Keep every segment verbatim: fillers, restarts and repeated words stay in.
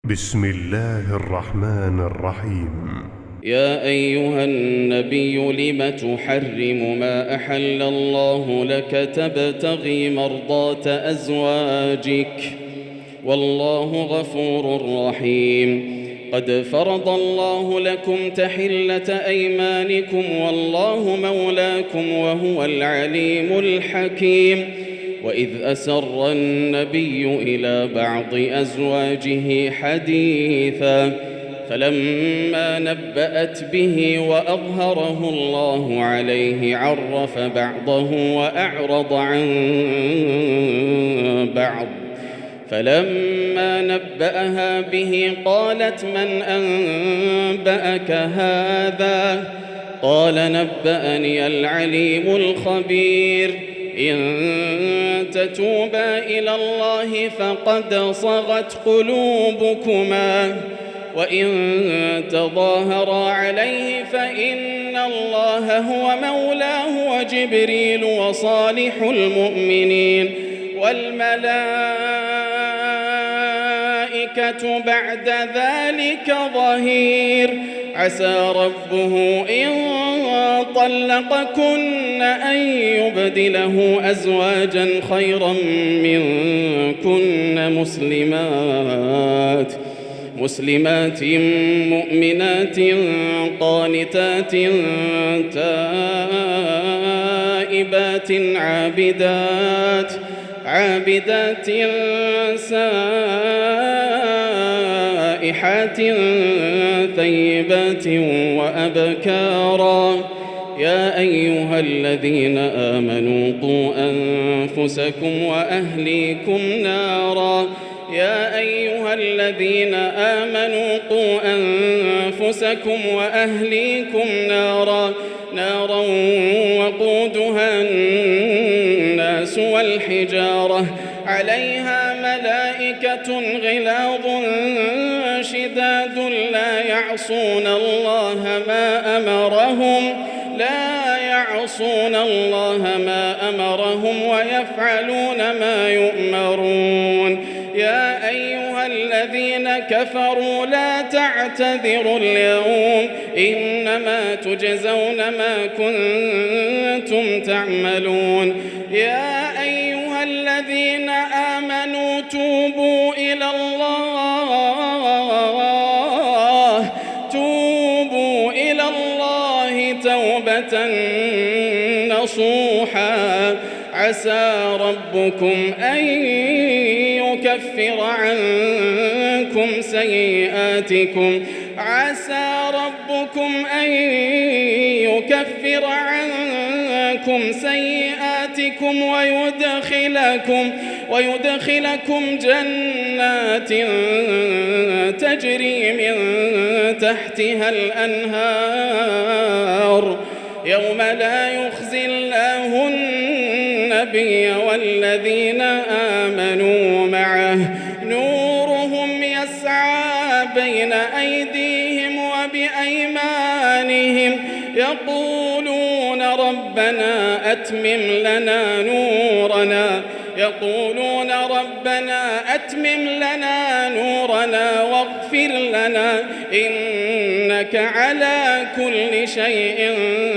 بسم الله الرحمن الرحيم. يا أيها النبي لم تحرم ما أحل الله لك تبتغي مرضات أزواجك والله غفور رحيم. قد فرض الله لكم تحلة أيمانكم والله مولاكم وهو العليم الحكيم. وإذ أسر النبي إلى بعض أزواجه حديثا فلما نبأت به وأظهره الله عليه عرف بعضه وأعرض عن بعض. فلما نبأها به قالت من أنبأك هذا؟ قال نبأني العليم الخبير. إن تتوبا إلى الله فقد صغت قلوبكما وإن تظاهرا عليه فإن الله هو مولاه وجبريل وصالح المؤمنين والملائكة بعد ذلك ظهير. عسى ربه إن طلقكن أن يبدله أزواجا خيرا منكن مسلمات مسلمات مؤمنات قانتات تائبات عابدات عابدات سائحات ثيبات وأبكارا. يا أيها الذين آمنوا قوا أنفسكم وأهليكم نارا يا أيها الذين آمنوا قوا أنفسكم وأهليكم نارا نارا وقودها الناس والحجارة عليها ملائكة غلاظ شداد لا يعصون الله ما أمرهم لا يعصون الله ما أمرهم ويفعلون ما يؤمرون. يا أيها الذين كفروا لا تعتذروا اليوم إنما تجزون ما كنتم تعملون. يا أيها الذين آمنوا توبوا إلى الله توبوا إلى الله توبة نصوحا. عسى ربكم أن يكفر عنكم سيئاتكم عسى ربكم أن يكفر عنكم سيئاتكم ويدخلكم ويدخلكم جنات تجري من تحتها الأنهار يوم لا يخزي الله النبي والذين آمنوا معه نورهم يسعى بين أيديهم وبأيمانهم يقولون ربنا أتمم لنا نورنا يقولون ربنا أتمم لنا نورنا واغفر لنا إنك على كل شيء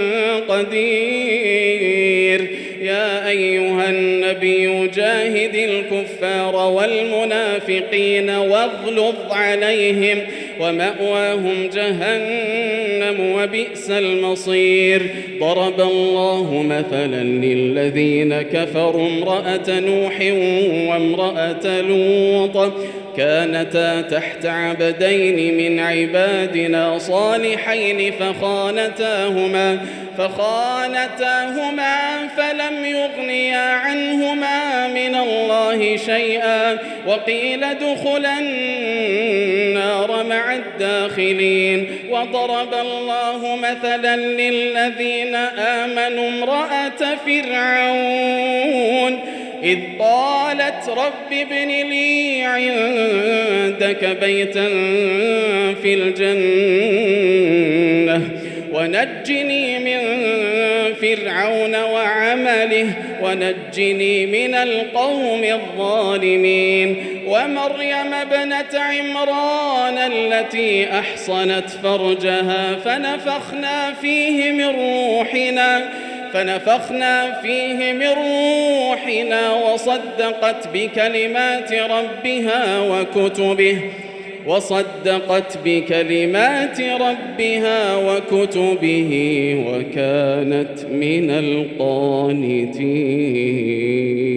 قدير. يا أيها النبي جاهد الكفار والمنافقين واغلظ عليهم ومأواهم جهنم وبئس المصير. ضرب الله مثلا للذين كفروا امرأة نوح وامرأة لوط كانتا تحت عبدين من عبادنا صالحين فخانتاهما فخانتاهما فلم يغنيا عنهما من الله شيئا وقيل ادخلا النار مع الداخلين. وضرب الله مثلا للذين آمنوا امرأة فرعون إذ قالت رب ابن لي عندك بيتا في الجنة ونجني من فرعون وعمله ونجني من القوم الظالمين. ومريم ابنة عمران التي أحصنت فرجها فنفخنا فيه من روحنا فنفخنا فيه من روحنا وصدقت بكلمات ربها وكتبه وصدقت بكلمات ربها وكتبه وكانت من القانتين.